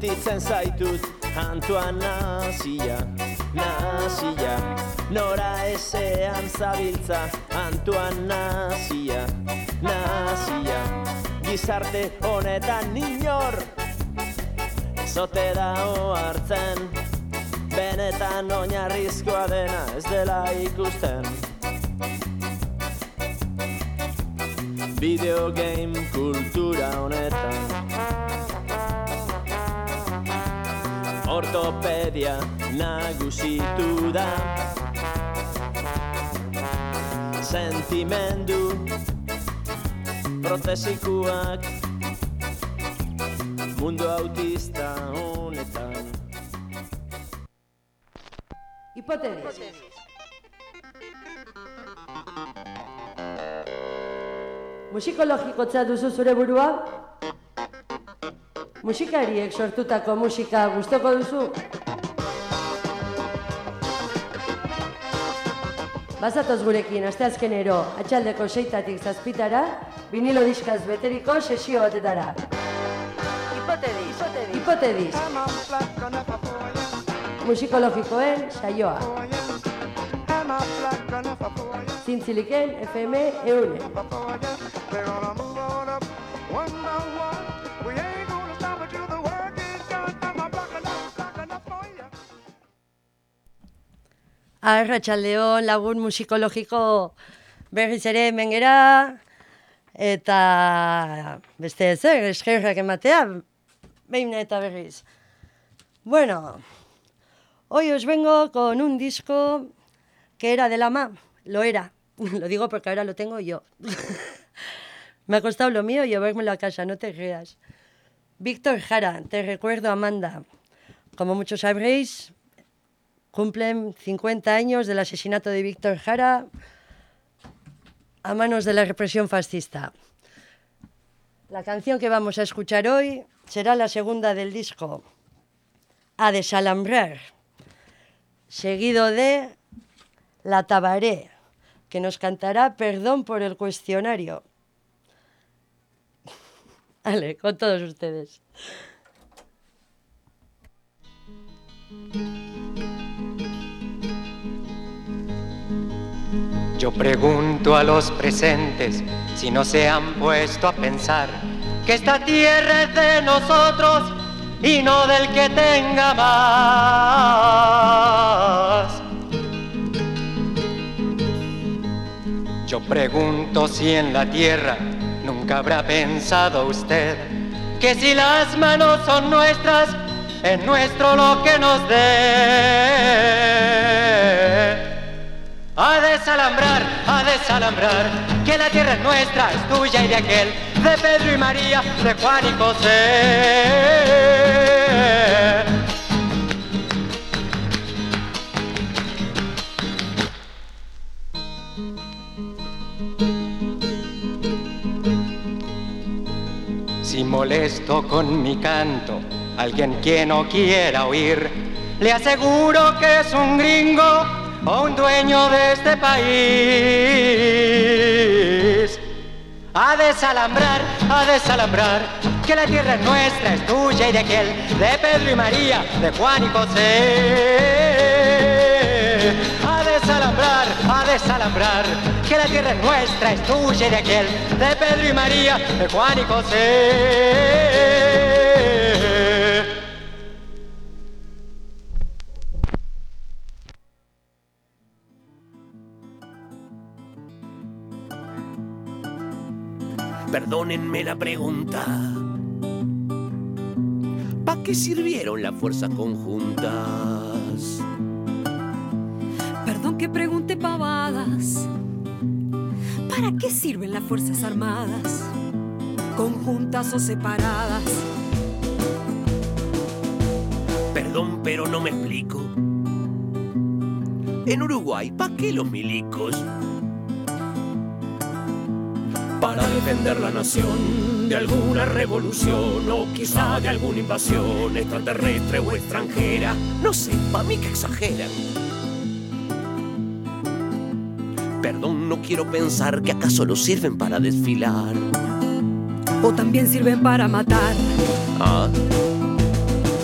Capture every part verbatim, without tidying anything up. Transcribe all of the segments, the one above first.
Sentitzen zaitut Antoan nazia, nazia Nora ezean zabiltza Antoan nazia, nazia Gizarte honetan inor Zote dao hartzen Benetan oinarrizkoa dena ez dela ikusten Videogame kultura honetan Ortopedia nagusitu da Sentimendu protesikuak Mundu autista honetan Hipotesis. Musikologikotza duzu zure burua? Musikariek sortutako musika gustoko duzu? Bazatoz gurekin asteazkenero atxaldeko seitatik zazpitara, vinilo diskaz beteriko sesio batetara. Hipotesis. Hipotesis. Musikologikoen saioa. Zintziliken F M eune. Arratsaldeon lagun musikologiko berriz ere hemen gera eta beste zer eskerrak ematea behin eta berriz. Bueno, hoy os vengo con un disco que era de la M A, lo era, lo digo porque ahora lo tengo yo. Me ha costado lo mío llevármelo a casa, no te creas. Víctor Jara, te recuerdo Amanda. Como muchos sabréis, cumplen cincuenta años del asesinato de Víctor Jara a manos de la represión fascista. La canción que vamos a escuchar hoy será la segunda del disco, A Desalambrar, seguido de La Tabaré, que nos cantará Perdón por el cuestionario. Vale, con todos ustedes. Yo pregunto a los presentes si no se han puesto a pensar que esta tierra es de nosotros y no del que tenga más. Yo pregunto si en la tierra nunca habrá pensado usted que si las manos son nuestras, es nuestro lo que nos dé. A desalambrar, a desalambrar, que la tierra es nuestra, es tuya y de aquel, de Pedro y María, de Juan y José. Si molesto con mi canto a alguien que no quiera oír, le aseguro que es un gringo o un dueño de este país. A desalambrar, a desalambrar, que la tierra es nuestra, es tuya y de aquel, de Pedro y María, de Juan y José. A desalambrar, a desalambrar, que la tierra es nuestra, es tuya y de aquel, de Pedro y María, de Juan y José. Perdónenme la pregunta. ¿Para qué sirvieron las fuerzas conjuntas? Perdón que pregunte pavadas. ¿Para qué sirven las fuerzas armadas? Conjuntas o separadas. Perdón, pero no me explico. En Uruguay, ¿para qué los milicos? Para defender la nación de alguna revolución o quizá de alguna invasión extraterrestre o extranjera. No sé, para mí que exageran. Perdón, no quiero pensar que acaso los sirven para desfilar. O también sirven para matar. Ah.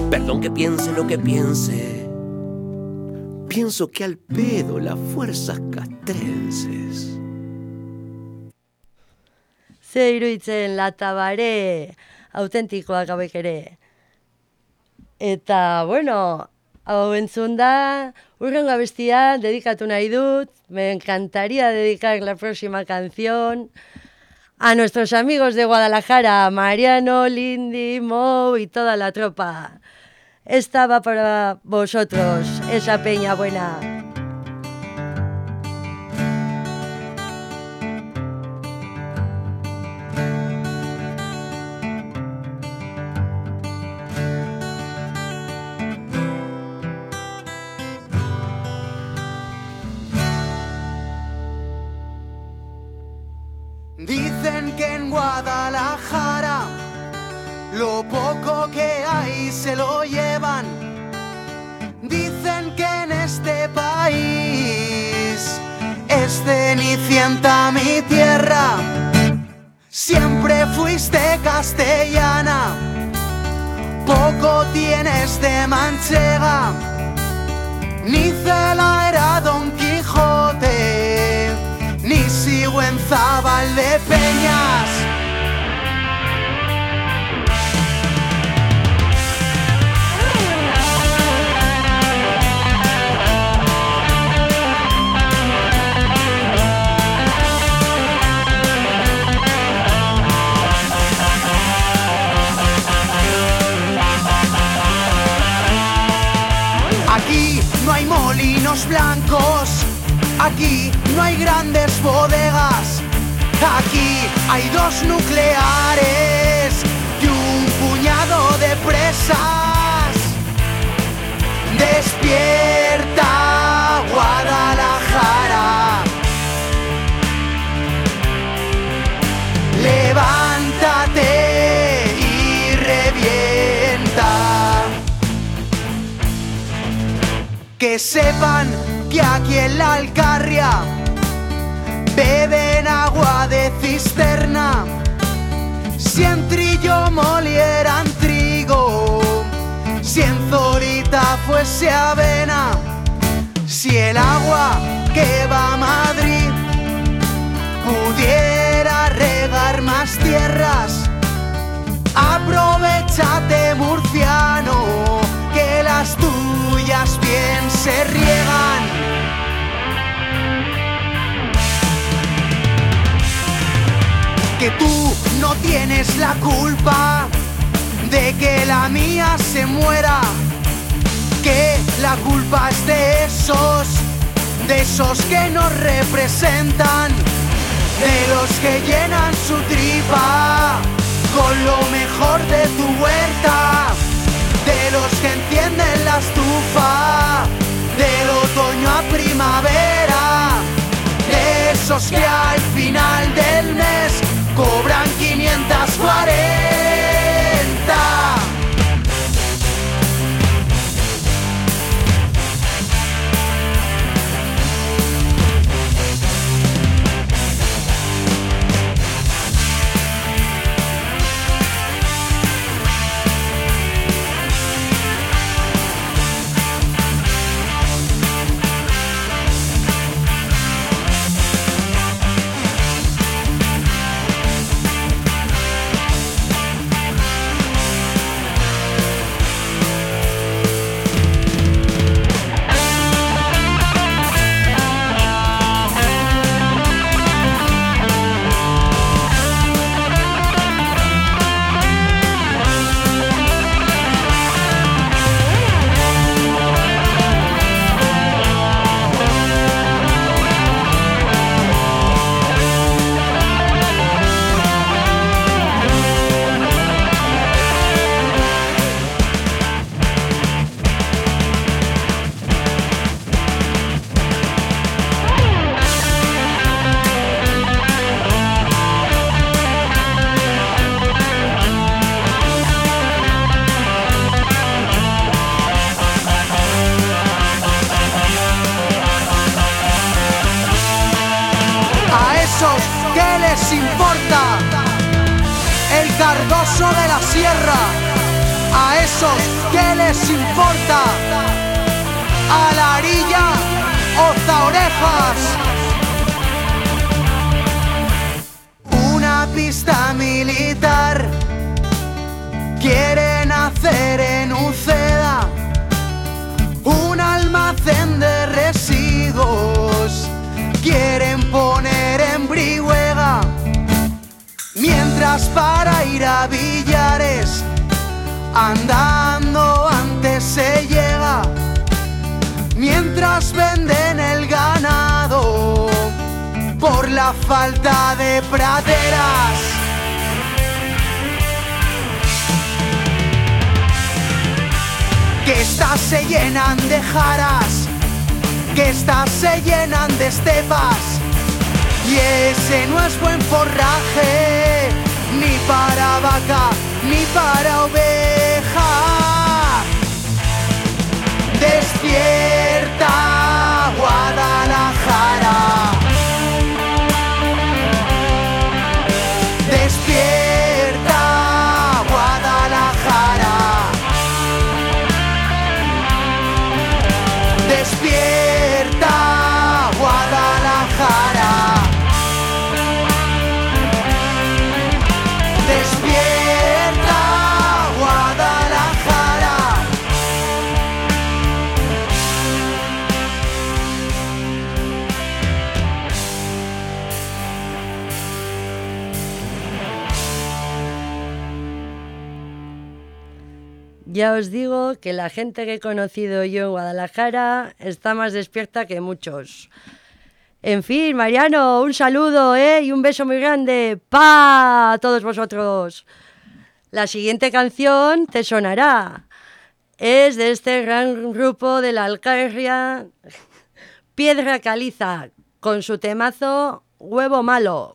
Perdón que piense lo que piense. Pienso que al pedo las fuerzas castrenses. Ze iruditzen Latabare autentikoak hauek ere. Eta, bueno, hau entzun da, hurrengo abestia dedikatu nahi dut. Me encantaría dedicar la próxima canción a nuestros amigos de Guadalajara, Mariano, Lindy, Mo y toda la tropa. Esta va para vosotros, esa peña buena. Dicen que en Guadalajara lo poco que hay se lo llevan. Dicen que en este país es cenicienta mi tierra. Siempre fuiste castellana, poco tienes de manchega. Nicela era Don Quijote, ni Sigüenzábal de Peñas. Aquí no hay molinos blancos, aquí no hay grandes bodegas, aquí hay dos nucleares y un puñado de presas. Despierta, Guadalajara, levántate y revienta. Que sepan que aquí en la Alcarria beben agua de cisterna. Si en Trillo molieran trigo, si en Zorita fuese avena, si el agua que va a Madrid pudiera regar más tierras. Aprovechate, murciano, que las tuyas bien se riegan. Que tú no tienes la culpa de que la mía se muera, que la culpa es de esos, de esos que nos representan, de los que llenan su tripa con lo mejor de tu huerta, de los que encienden la estufa del otoño a primavera, de esos que al final del mes cobran quinientos cuarenta. ¿Qué les importa el Cardoso de la Sierra? a esos que les importa, a la arilla oza orejas. Una pista militar quieren hacer en Uceda, un almacén de residuos quieren poner en Brihuega, mientras para ir a Villares andando antes se llega, mientras venden el ganado por la falta de praderas. Que estas se llenan de jaras, que estas se llenan de estepas, y ese no es buen forraje, ni para vaca, ni para oveja. Despierta, Guadalajara. Despierta, Guadalajara. Despierta, Guadalajara. Despierta, Guadalajara. Ya os digo que la gente que he conocido yo en Guadalajara está más despierta que muchos. En fin, Mariano, un saludo, ¿eh? Y un beso muy grande. ¡Pa! A todos vosotros. La siguiente canción te sonará. Es de este gran grupo de la Alcarria, Piedra Caliza, con su temazo Huevo Malo.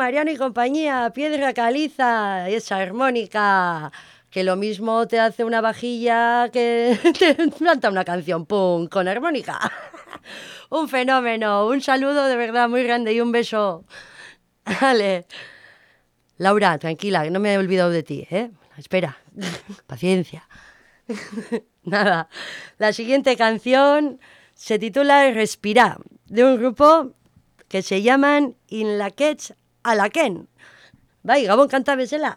Mariano y compañía, piedra caliza, esa armónica, que lo mismo te hace una vajilla que te canta una canción punk con armónica. Un fenómeno, un saludo de verdad muy grande y un beso. Vale. Laura, tranquila, que no me he olvidado de ti, ¿eh? Espera, paciencia. Nada, la siguiente canción se titula Respirá, de un grupo que se llaman Inlaquets Alaquén. Vai, Gabón, cántamesela.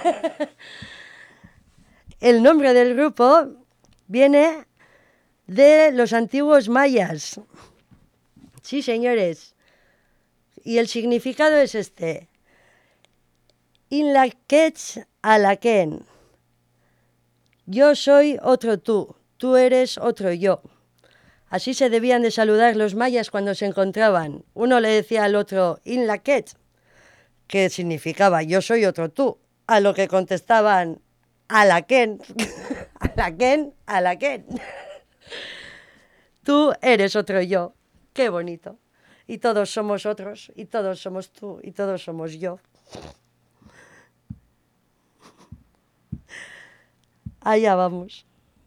El nombre del grupo viene de los antiguos mayas. Sí, señores. Y el significado es este. Inlaquets Alaquén. Yo soy otro tú, tú eres otro yo. Así se debían de saludar los mayas cuando se encontraban. Uno le decía al otro Inlaquet, que significaba yo soy otro tú, a lo que contestaban Alaquén, Alaquén, Alaquén. Tú eres otro yo. Qué bonito. Y todos somos otros, y todos somos tú, y todos somos yo. Allá vamos.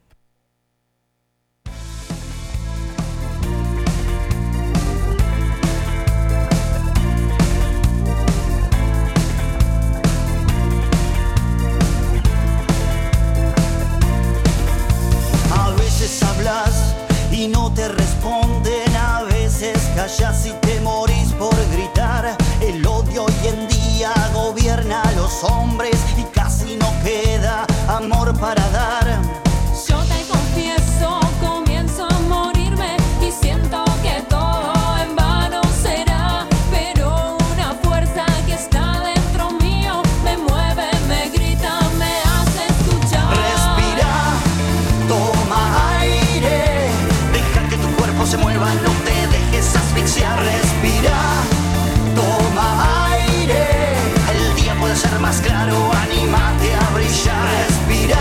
A veces hablas y no te responden, a veces callas y te morís por gritar. El odio hoy en día gobierna a los hombres y casi no queda amor para dar. Yo te confieso, comienzo a morirme y siento que todo en vano será, pero una fuerza que está dentro mío me mueve, me grita, me hace escuchar. Respira, toma aire, deja que tu cuerpo se mueva, no te dejes asfixiar. Respira, toma aire, el día puede ser más claro, anímate a brillar. Respira,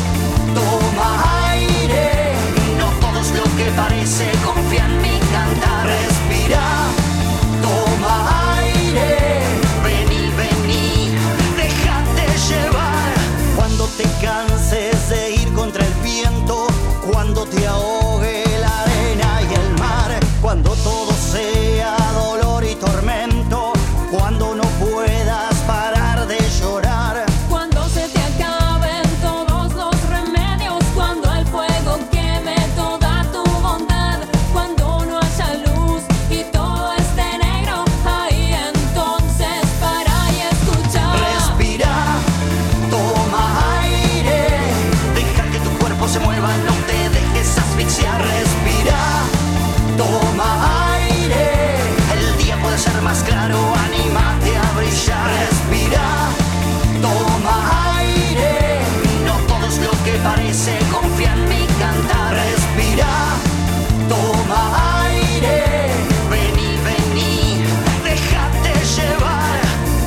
toma aire, no todo es lo que parece, confía en mi cantar. Respira, toma aire, vení, vení, déjate llevar. Cuando te canses de ir contra el viento, cuando te ahogue la arena y el mar, cuando todo sea dolor y tormento, cuando no puedas parar de llorar. Cuando se te acaben todos los remedios, cuando el fuego queme toda tu bondad, cuando no haya luz y todo esté negro, ahí entonces para y escuchar. Respira, toma aire, deja que tu cuerpo se mueva, no te dejes asfixiar. Respira, toma aire, el día puede ser más claro, anímate a brillar. Respira, toma aire, no todo es lo que parece, confía en mi cantar. Respira, toma aire, vení, vení, déjate llevar.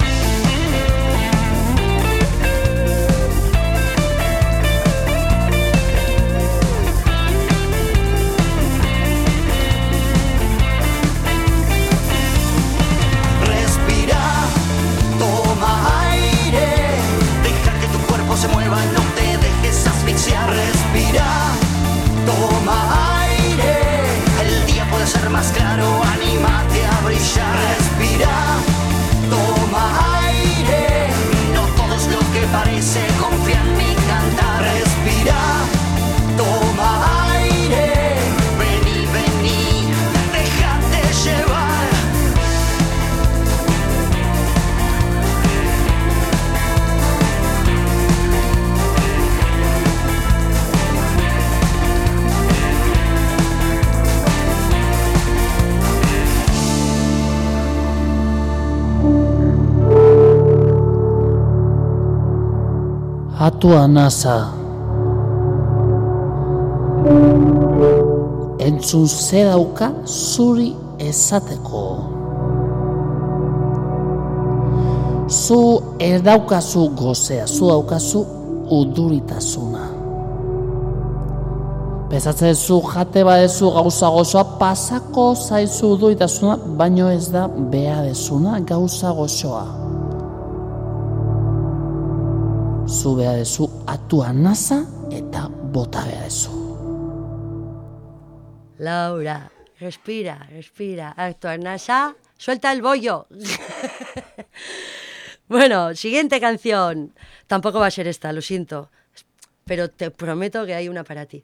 Respira, toma aire, deja que tu cuerpo se mueva, no te dejes asfixiar. Respira, toma aire, el día puede ser más claro, anímate a brillar. Respira, toma aire, no todo es lo que parece, confía en mi cantar. Respira, toma aire, vení, vení, déjate llevar. Atua nasa. Entzun ze dauka zuri esateko. Zu ez daukazu gozea, zu daukazu uduritasuna. Pesatzezu jate badezu gauza gozoa pasako zaizu duitasuna, baino ez da bea dezuna gauza gozoa. Zu bea dezu atua nasa eta bota bea dezu. Laura, respira, respira, actúa nasa, suelta el bollo. Bueno, siguiente canción. Tampoco va a ser esta, lo siento, pero te prometo que hay una para ti.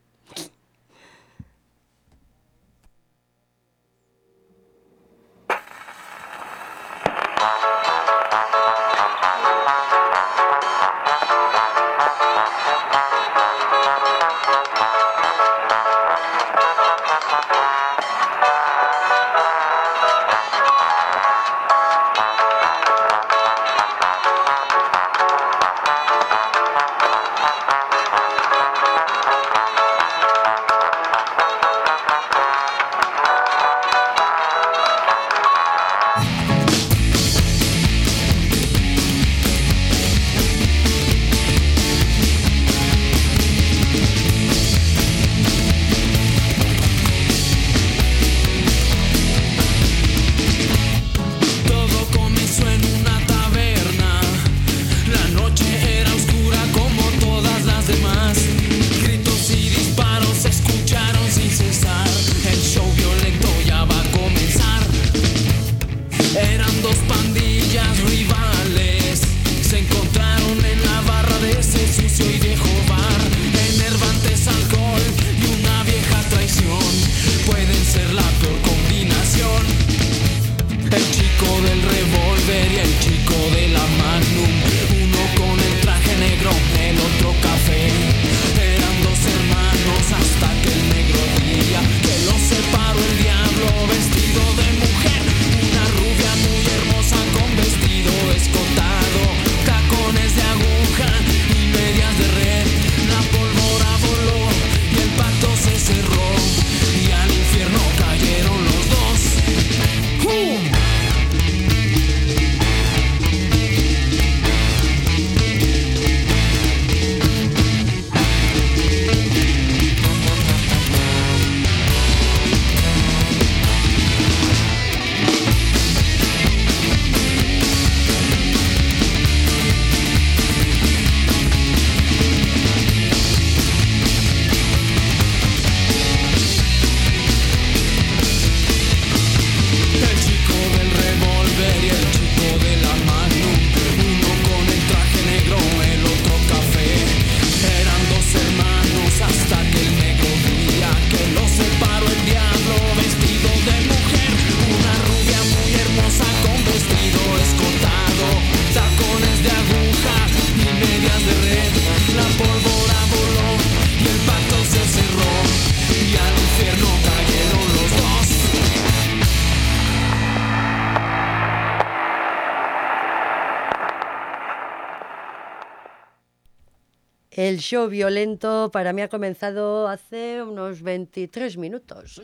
El show violento para mí ha comenzado hace unos veintitrés minutos.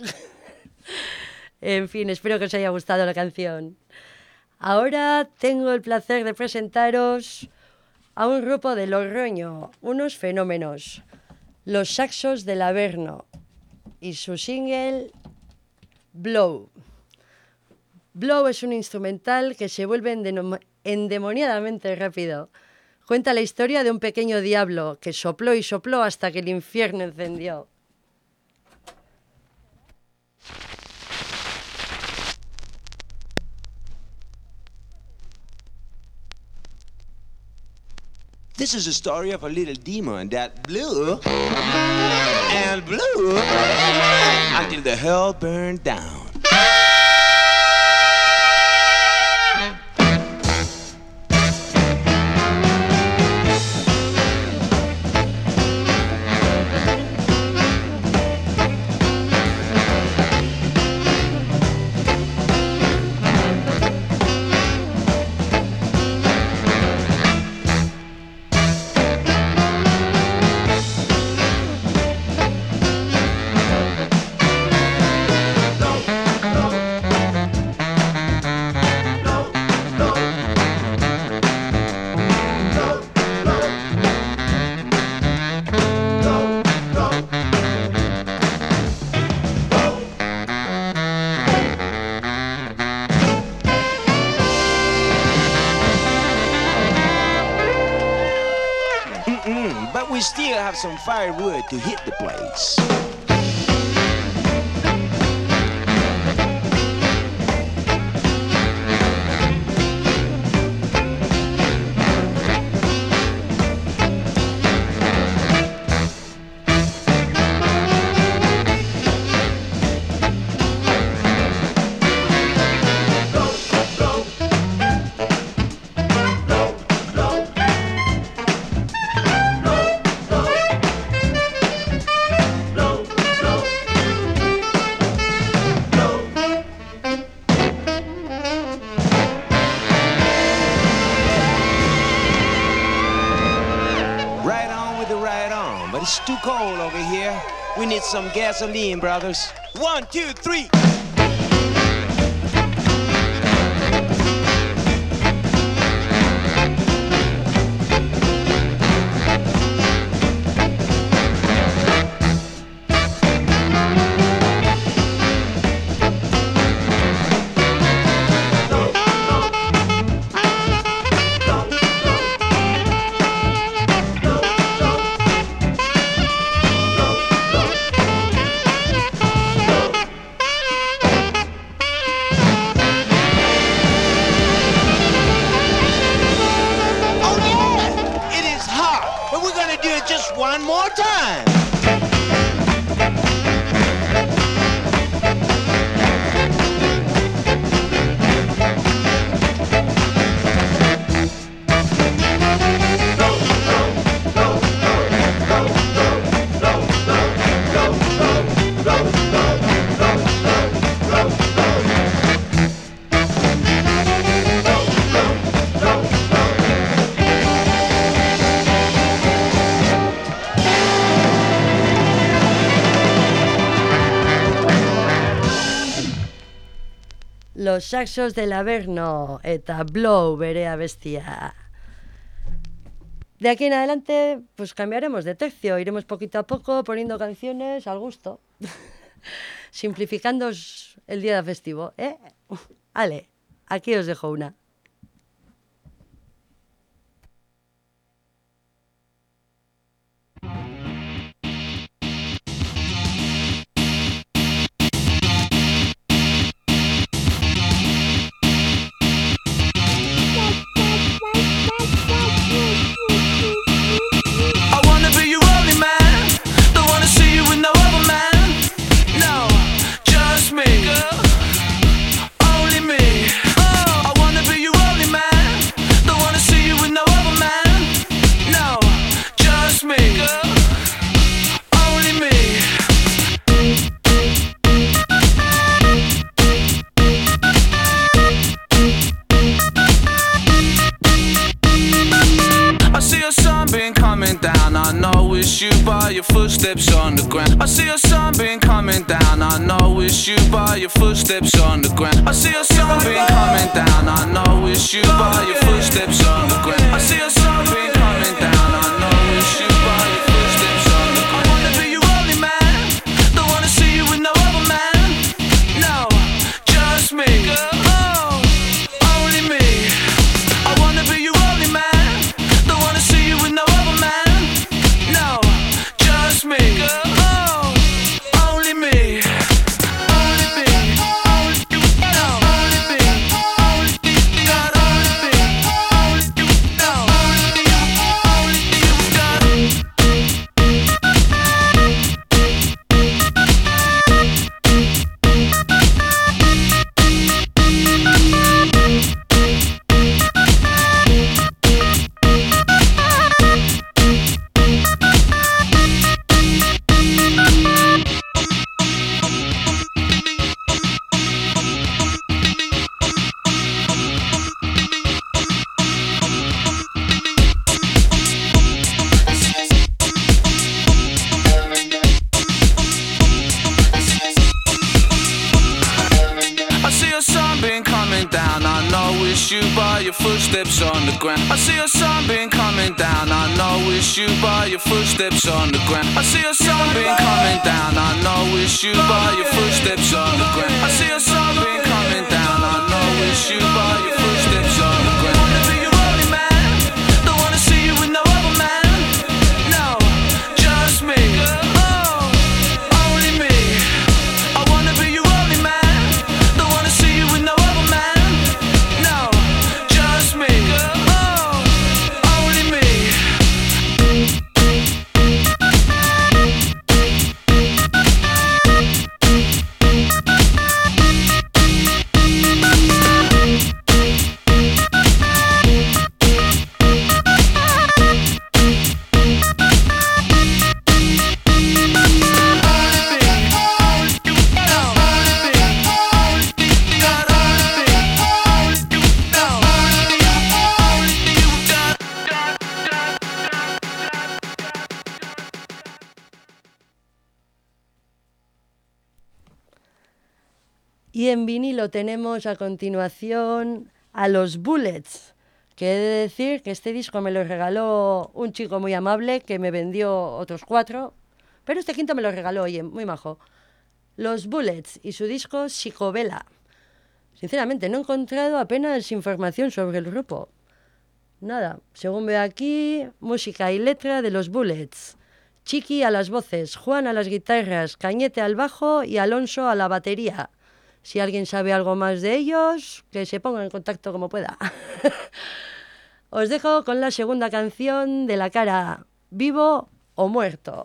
En fin, espero que os haya gustado la canción. Ahora tengo el placer de presentaros a un grupo de Logroño, unos fenómenos, los Saxos del Averno, y su single Blow. Blow es un instrumental que se vuelve endemoniadamente rápido. Cuenta la historia de un pequeño diablo que sopló y sopló hasta que el infierno encendió. This is a story of a little demon that blew and blew until the hell burned down. Blow, but we still have some firewood to hit the place. It's too cold over here. We need some gasoline, brothers. One, two, three. One more time. Los saxos del Averno eta Blow berea bestia. De aquí en adelante, pues cambiaremos de tercio, iremos poquito a poco poniendo canciones al gusto, simplificando el día festivo, ¿eh? Ale, aquí os dejo una. Footsteps on the ground. I see a sunbeam coming down. I know it's you by your footsteps on the ground. I see a sunbeam coming down. I know it's you by your footsteps on the ground. I see a sunbeam coming down. I know it's you by your footsteps on the ground. I wanna be your only man. Don't wanna see you with no other man. No, just me. Oh, only me. I wanna be your only man. Don't wanna see you with no other man. No. Me. Oh, only me. Only me. Only you. No. Only me. Only you. God, only me. Only you. No. Only you. Only you. God. You by your footsteps on the ground. I see a sunbeam coming down. I know it's you by your footsteps on the ground. I see a sunbeam coming down. I know it's you by your footsteps on the ground. I see a sunbeam coming down. I know it's you by your footsteps on the ground. I wanna be your only man. Don't wanna see you with no other man. No, Y en vinilo tenemos a continuación a los Bullets, que he de decir que este disco me lo regaló un chico muy amable que me vendió otros cuatro, pero este quinto me lo regaló, oye, muy majo. Los Bullets y su disco Psicovela. Sinceramente, no he encontrado apenas información sobre el grupo. Nada, según veo aquí, música y letra de los Bullets. Chiqui a las voces, Juan a las guitarras, Cañete al bajo y Alonso a la batería. Si alguien sabe algo más de ellos, que se ponga en contacto como pueda. Os dejo con la segunda canción de La Cara, Vivo o Muerto.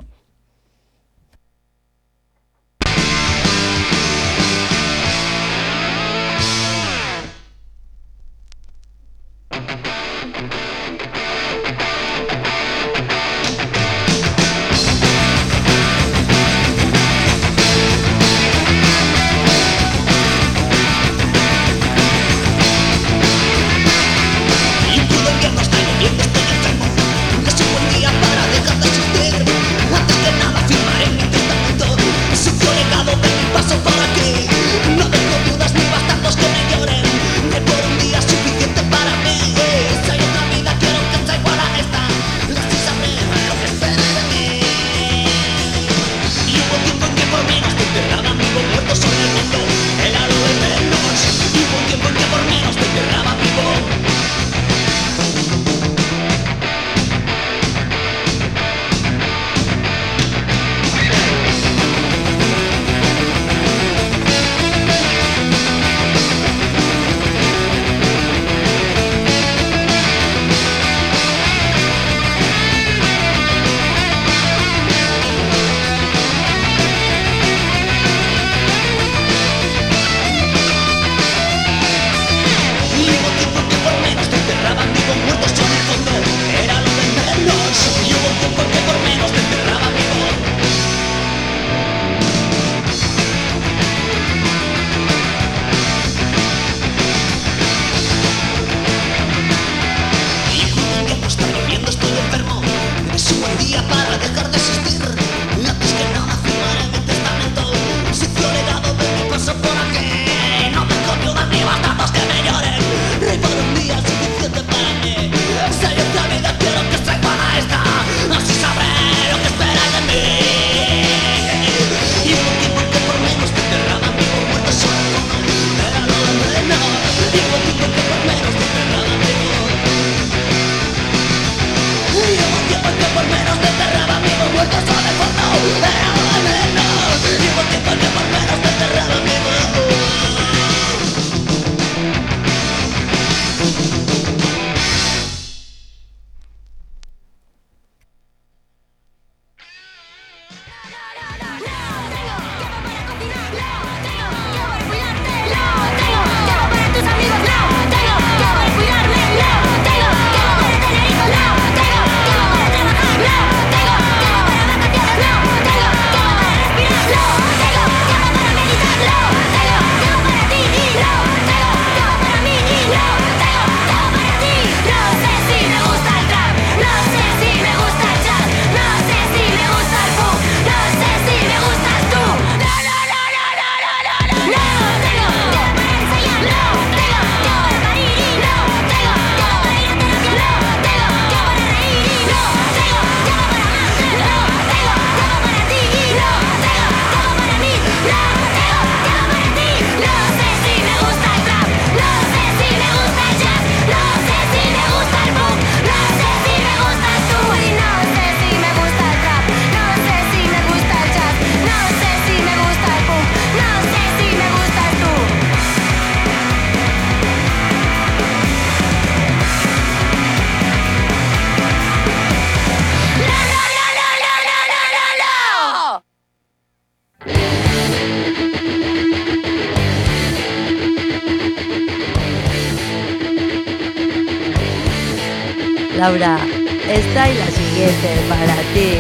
Laura, esta y la siguiente para ti.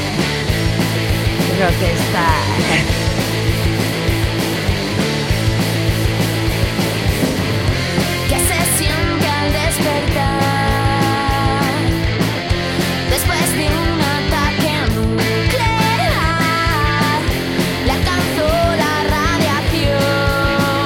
Rockstar. ¿Qué se siente al despertar después de un ataque nuclear? Le alcanzó la radiación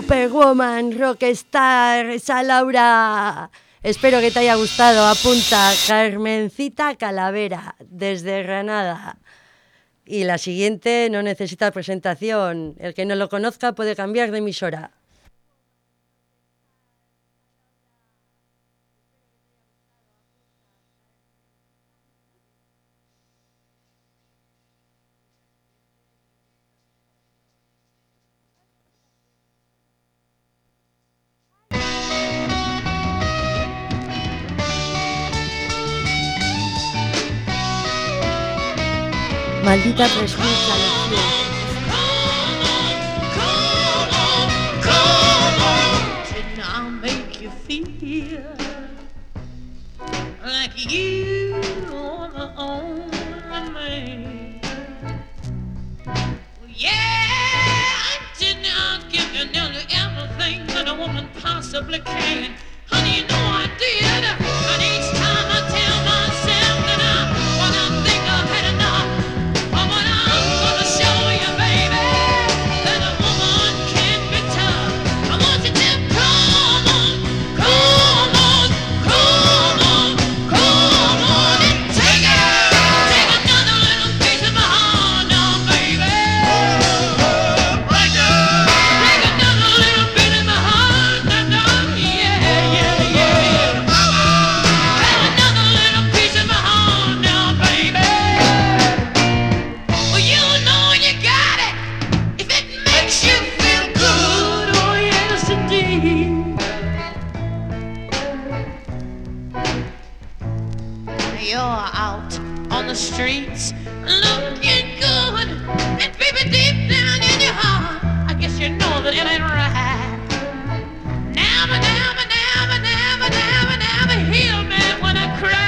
Superwoman, Rockstar, esa Laura. Espero que te haya gustado. Apunta Carmencita Calavera, desde Granada. Y la siguiente no necesita presentación. El que no lo conozca puede cambiar de emisora. Maldita prescrita lección. I'll make you feel like you are the only man. Well, yeah, I'll give you nearly everything that a woman possibly can. Honey, you know I did. But each time I tell myself that I, when I think I've had enough, but what I'm gonna show you, baby, that a woman can be tough. I want you to come on, come on, come on, come on and take it. Take another little piece of my heart now, baby. Right now. Take another little bit of my heart now, now, yeah, yeah, yeah, yeah. Have another little piece of my heart now, baby. Well, you know you got it if it makes you feel good. Oh, yes, indeed. You're out on the streets looking good, and baby, deep down in your heart, I guess you know that it ain't right. Never, never, never, never, never, never heal me when I cry.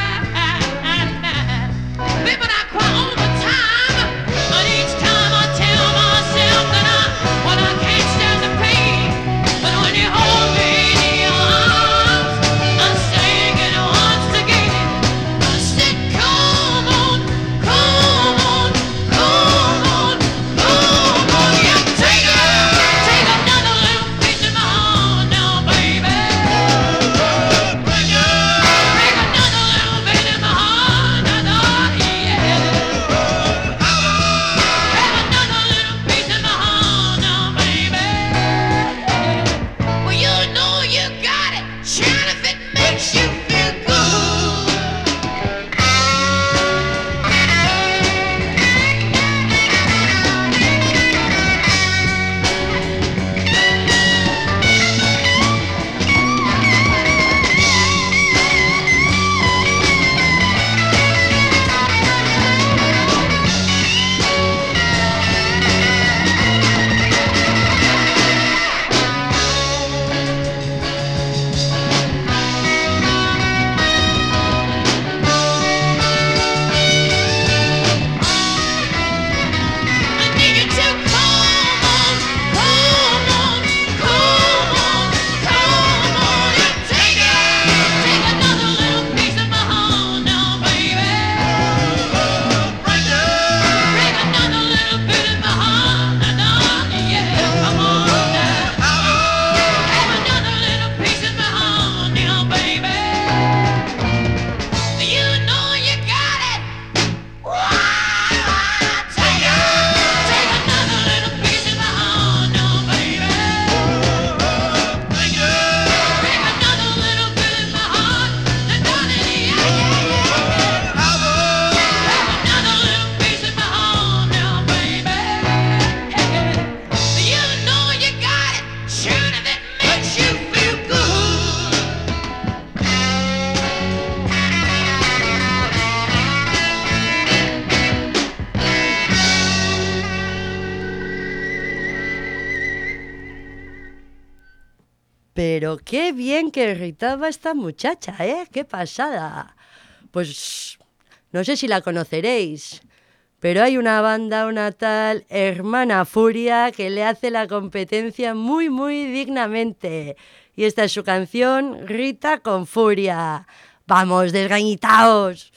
Baby, I cry all the time, but each time I tell myself that I, when I can't stand the pain, but when you hold me in your arms, I'm singing once again. I said, come on, come on, come on, come on, yeah, take it, take another little piece of my heart now, baby. Take another little bit of my heart now, now, yeah. Have another little piece of my heart now, baby. Well, you know you got it, child, if it makes you feel good. I need you to come on, come on, come on, come on and take it. Take another little piece of my heart now, baby. Right now. Take another little bit of my heart now, now, yeah. Come on now. Have another little piece of my heart now, baby. You know you got it. Take it. Take another little piece of my heart now, baby. Take it. Take another little bit of my heart now, darling, yeah, yeah, yeah. Have another little piece of my heart now, baby. You know you got it. Sure, if it makes you feel good. Pero qué bien que gritaba esta muchacha, ¿eh? ¡Qué pasada! Pues no sé si la conoceréis, pero hay una banda, una tal Hermana Furia, que le hace la competencia muy, muy dignamente. Y esta es su canción, Rita con Furia. ¡Vamos, desgañitaos!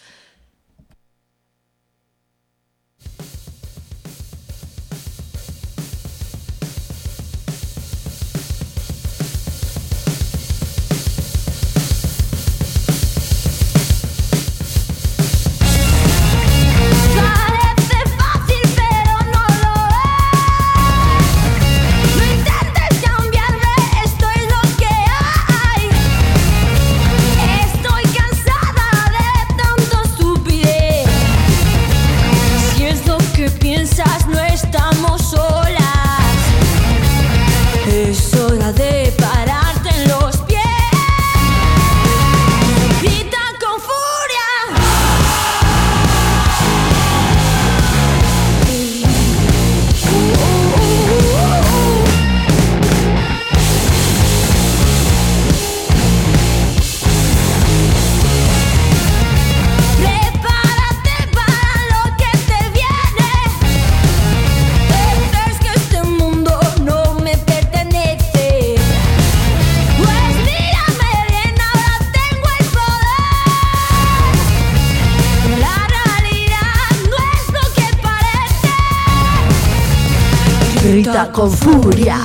grita con furia.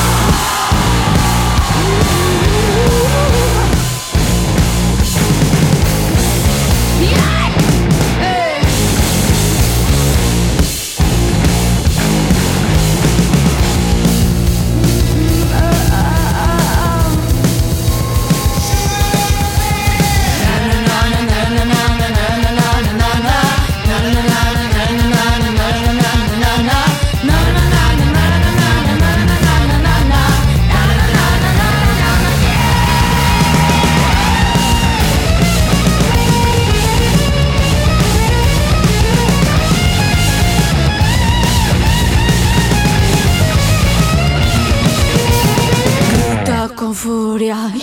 Con furia.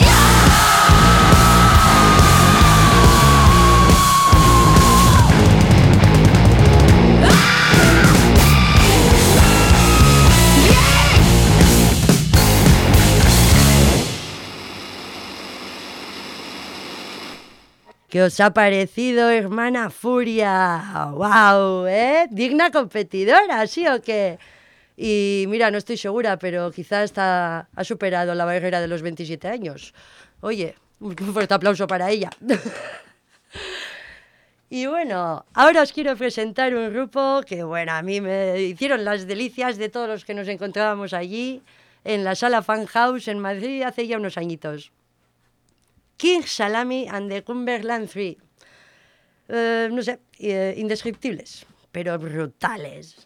¿Qué os ha parecido, hermana Furia? ¡Wow! ¿Eh? Digna competidora, ¿sí o qué? Y mira, no estoy segura, pero quizá está, ha superado la barrera de los veintisiete años. Oye, un fuerte aplauso para ella. Y bueno, ahora os quiero presentar un grupo que, bueno, a mí me hicieron las delicias de todos los que nos encontrábamos allí en la sala Fan House en Madrid hace ya unos añitos. King Salami and the Cumberland Three. Eh, no sé, eh, indescriptibles, pero brutales.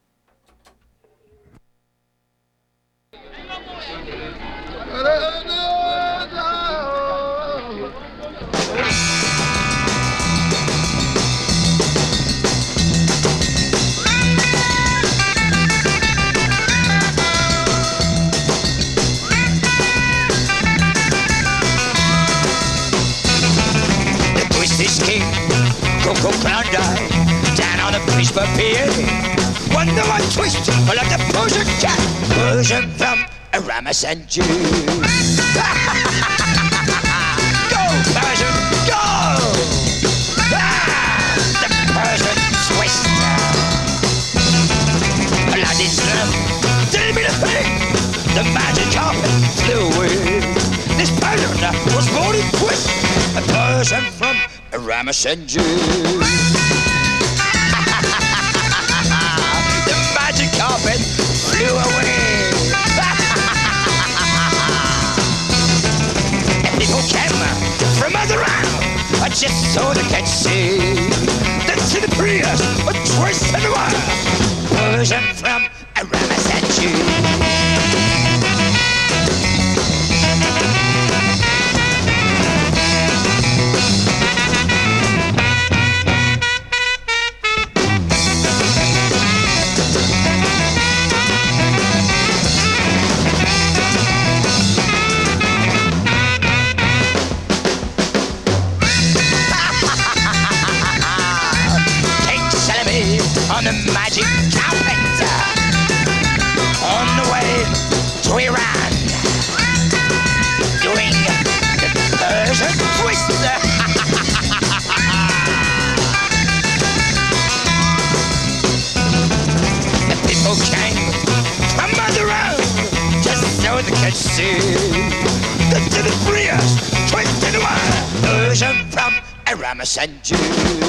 Coco Klondike down on the Bridgeport Pier. Wonder what twist like the Persian cat, Persian from Aramis and Jew. Go Persian, go! Ah, the Persian twist. Aladdin's lamp did me the thing. The magic carpet flew away. This Persian was born in twist. A Persian from Aramis and Jew. The magic carpet flew away. And people came from other round, just so they could see. That's in the Prius, a twist in the world. Persian from Aramis and Jew. On the magic carpet, on the way to Iran, doing the Persian twist. The people came from other round, just so they could see the delibrious twist in the world. Persian from Aramis and Jew.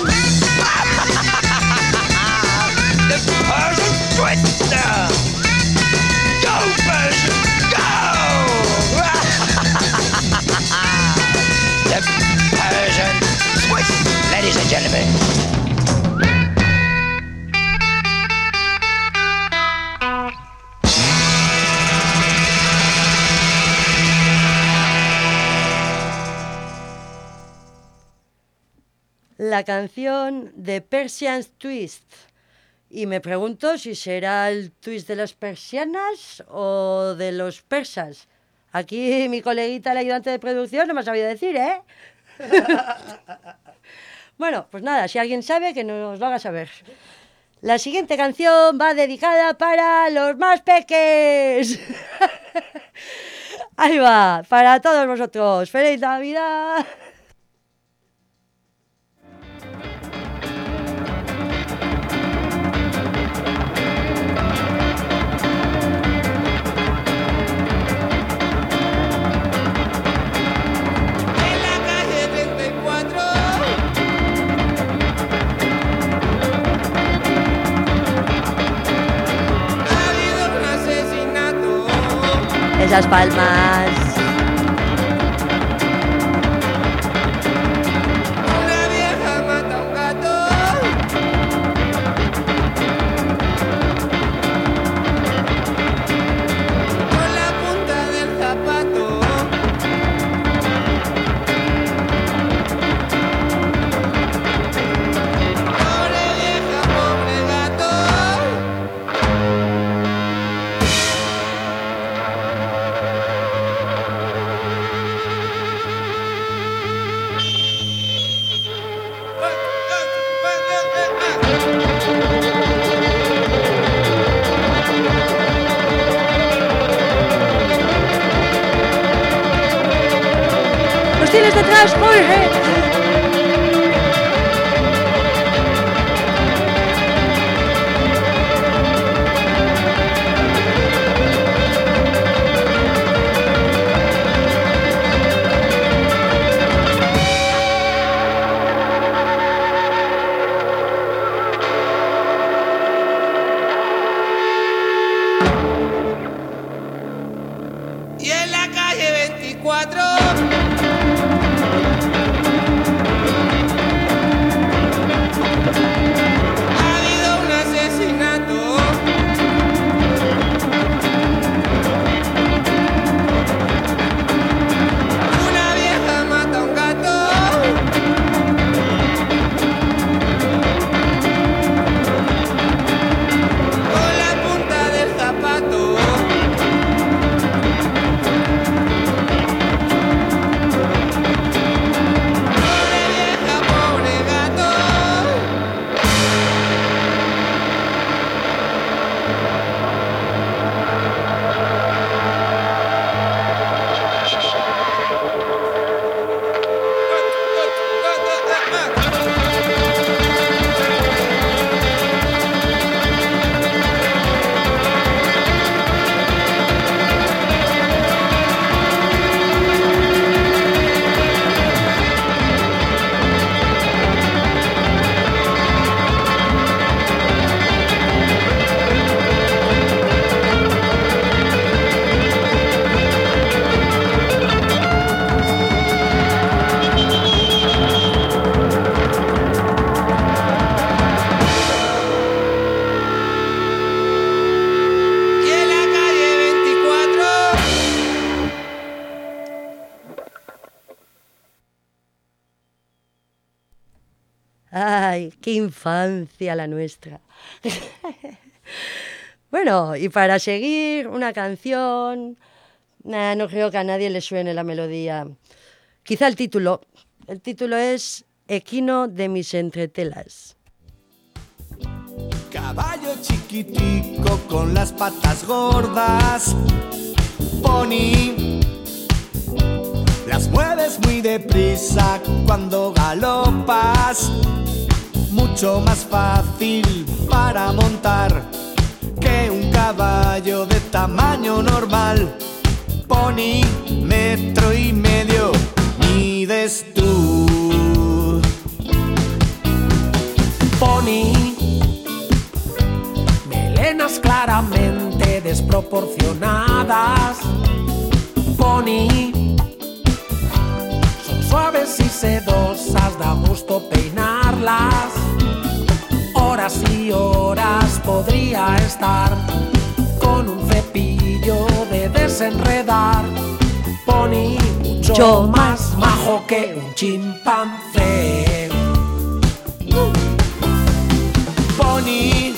The Persian twister! Go, Persian, go! The Persian twist, ladies and gentlemen. La canción de Persian Twist. Y me pregunto si será el twist de las persianas o de los persas. Aquí mi coleguita, el ayudante de producción, no me ha sabido decir, ¿eh? Bueno, pues nada, si alguien sabe, que nos lo haga saber. La siguiente canción va dedicada para los más peques. Ahí va, para todos vosotros. ¡Feliz Navidad! Esas palmas. Una vieja mata a un gato. Con la punta del zapato. Pobre vieja, pobre gato. ¡Los tienes detrás, Jorge! Y en la calle veinticuatro. Ha habido un asesinato. Una vieja mata a un gato. Con la punta del zapato. Pobre vieja, pobre gato. Y en la calle veinticuatro. Ay, qué infancia la nuestra. Bueno, y para seguir, una canción. Nah, no creo que a nadie le suene la melodía. Quizá el título. El título es Equino de mis entretelas. Caballo chiquitico con las patas gordas, pony, las mueves muy deprisa cuando galopas, mucho más fácil para montar que un caballo de tamaño normal. Pony, metro y medio, mides tú. Pony, melenas claramente desproporcionadas. Pony, son suaves y sedosas, da gusto peinarlas. Horas y horas podría estar con un cepillo de desenredar. Pony, mucho Yo más majo que un chimpancé. Pony,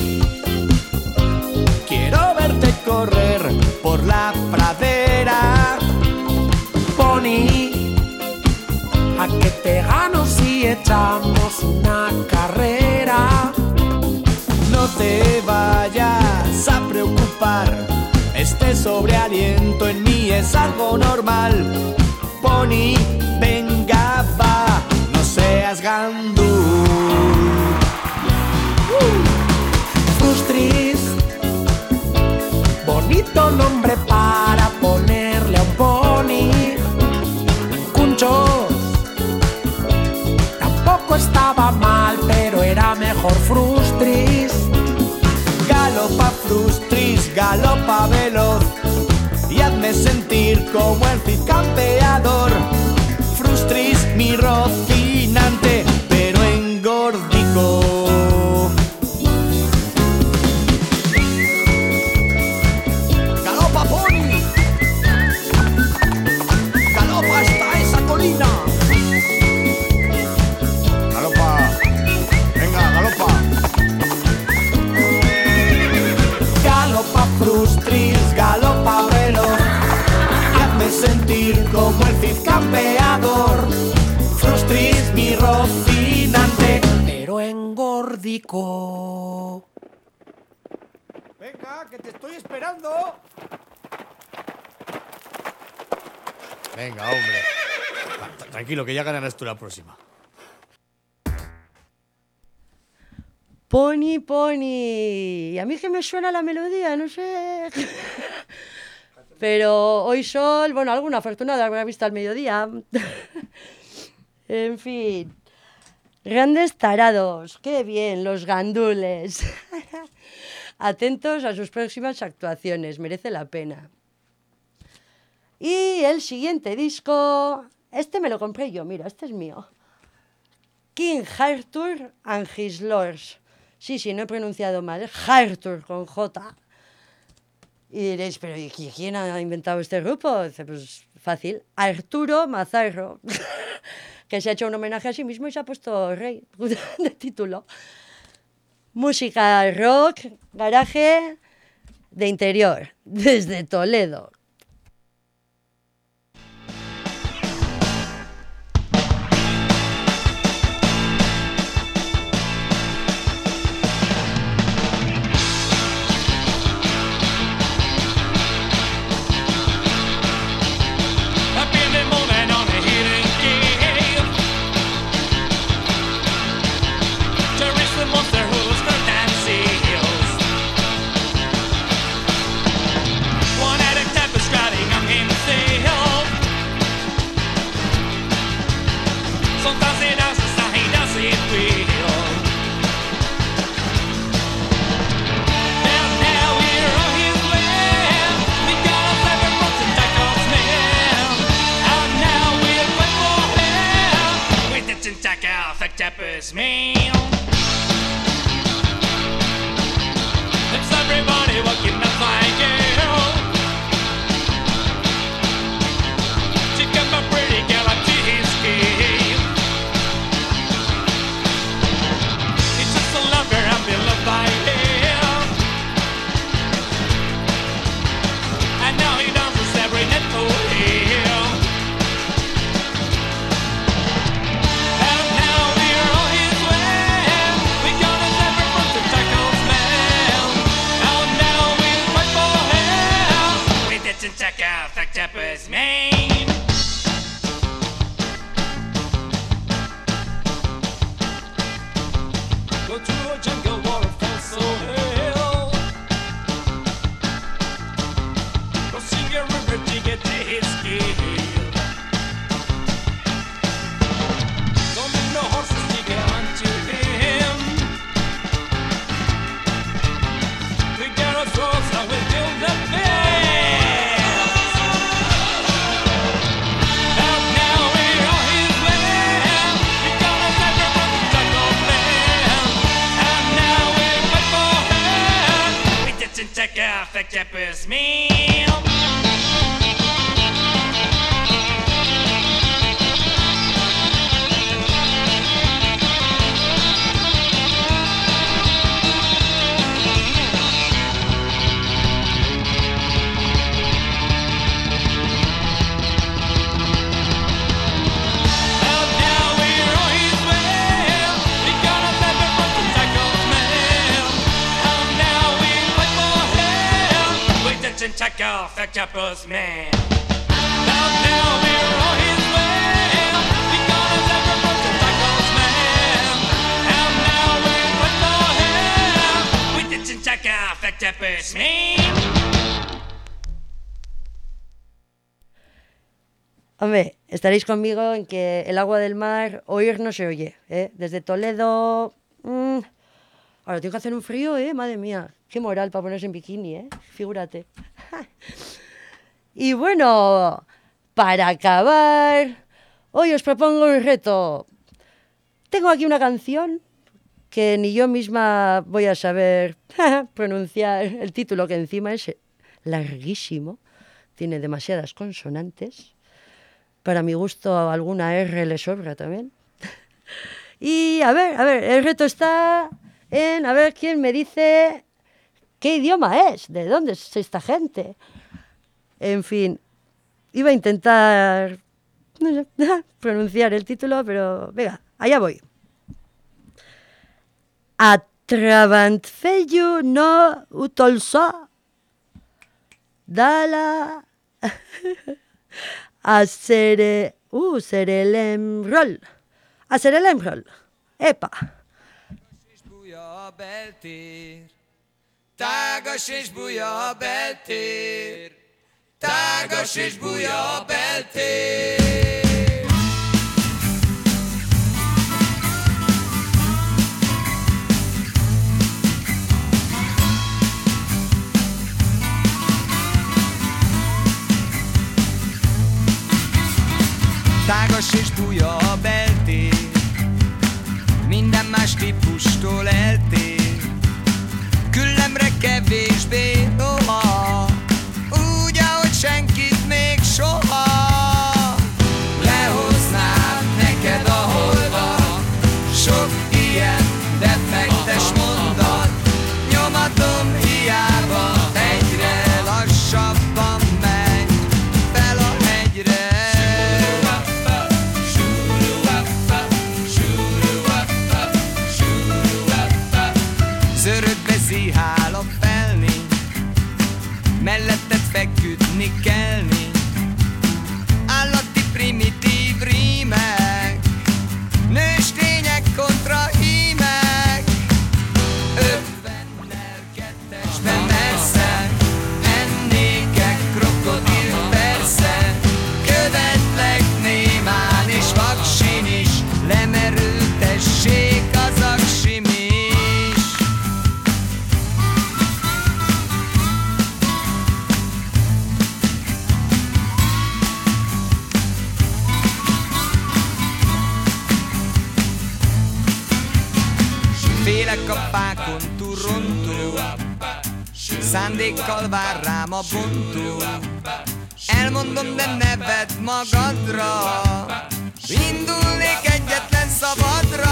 quiero verte correr por la pradera. Pony, a que te gano si echamos una carrera. No te vayas a preocupar, este sobrealiento en mí es algo normal. Pony, venga va, no seas gandú. Frustris, bonito nombre para ponerle a un pony. Cunchos, tampoco estaba mal, pero era mejor Frustris. Galopa frustris, galopa veloz y hazme sentir como el Cid campeador. Frustris mi rocinante, pero engordico. ¡Galopa, pony! ¡Galopa hasta esa colina! ¡Galopa! ¡Venga, galopa! Galopa, frustris, galopa veloz. Hazme sentir como el Cid campeador. Frustris mi rocinante, pero engordico. Venga, que te estoy esperando. Venga, hombre. Tranquilo, que ya ganarás tú la próxima. Pony, pony. A mí que me suena la melodía, no sé. Pero hoy sol, bueno, alguna afortunada habrá visto al mediodía. En fin. Grandes tarados. Qué bien, los gandules. Atentos a sus próximas actuaciones, merece la pena. Y el siguiente disco, este me lo compré yo, mira, este es mío. King Arthur and His Lords. Sí, sí, no he pronunciado mal, ¿eh? Arthur con J. Y diréis, pero ¿y quién ha inventado este grupo? Dice, pues fácil, Arturo Mazarro, que se ha hecho un homenaje a sí mismo y se ha puesto rey de título. Música rock, garaje de interior, desde Toledo. It's me. It's everybody walking up like you. She got my pretty girl up to his scheme. It's just a lover and be loved by him. And now he dances every night for him. Check out the Japanese man. Go to a jungle waterfall so hell. Go sing a river to get to his scale. Don't need no horses to get onto him. We got our swords and we'll build a bed. Check out the Japanese meal. Check out the Japanese man. Now, now we're on his way. We got us ever from the Japanese man. And now we're put for him. We didn't check out the Japanese man. Hombre, estaréis conmigo en que el agua del mar oír no se oye, ¿eh? Desde Toledo. Mmm, ahora tengo que hacer un frío, ¿eh? Madre mía, qué moral para ponerse en bikini, ¿eh? Figúrate. Y bueno, para acabar, hoy os propongo un reto. Tengo aquí una canción que ni yo misma voy a saber pronunciar el título, que encima es larguísimo, tiene demasiadas consonantes. Para mi gusto alguna R le sobra también. Y a ver, a ver, el reto está en, a ver quién me dice qué idioma es, de dónde es esta gente. En fin, iba a intentar no sé, pronunciar el título, pero venga, allá voy. Atrabantfellu no utolso dala a sere uh serelemrol a serelemrol epa. Bújja a beltér, tágas és bújja a beltér, tágas és bújja a beltér. Tágas és bújja a beltér, minden más típustól eltér, küllemre kevésbé noha, úgy, ahogy senkit még soha. Lehoznám neked a holdat, sok ilyen defektes mondat, nyomatom hiába, egyre lassabban megy fel a hegyre. Zörögbe zihál a felni, melletted feküdni kelni, állati primitív rímek, nőstények kontra hímek, ötvennel kettesben messze, ennékek krokodil persze, követlek némán és vaksin is, lemerültessék az aksim is. Félek a fákon turrontó, szándékkal vár rám a bontó. Elmondom, de ne vedd magadra, indulnék egyetlen szabadra.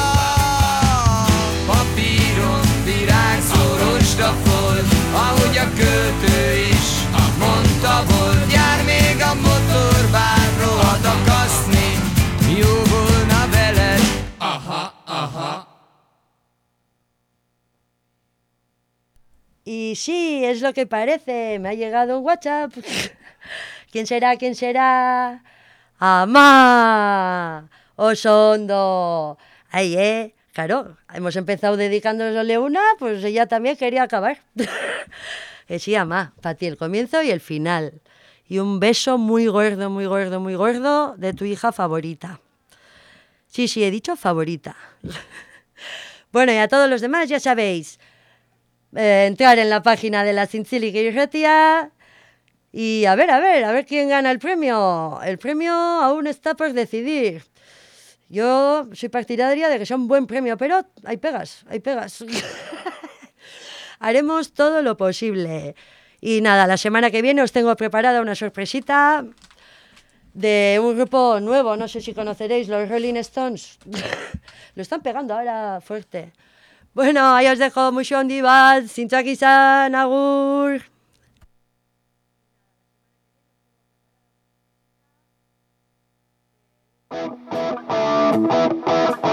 Papíron virágzó rozsdafolt, ahogy a költő is mondta volt. Jár még a motor, bár rohad akaszni, jó volna veled. Aha, aha. Y sí, es lo que parece, me ha llegado un WhatsApp. ¿Quién será? ¿Quién será? ¡Amá! ¡Osondo! Ahí, ¿eh? Claro, hemos empezado dedicándole una, pues ella también quería acabar. Que sí, Amá, para ti el comienzo y el final. Y un beso muy gordo, muy gordo, muy gordo de tu hija favorita. Sí, sí, he dicho favorita. Bueno, y a todos los demás ya sabéis, eh, entrar en la página de la Zintzílika Irratia y a ver, a ver, a ver quién gana el premio. El premio aún está por decidir. Yo soy partidaria de que sea un buen premio, pero hay pegas, hay pegas. Haremos todo lo posible. Y nada, la semana que viene os tengo preparada una sorpresita de un grupo nuevo, no sé si conoceréis, los Rolling Stones. Lo están pegando ahora fuerte. Bueno, ahí os dejo, mucho ondi bat, zintxaki-san, agur. Thank you.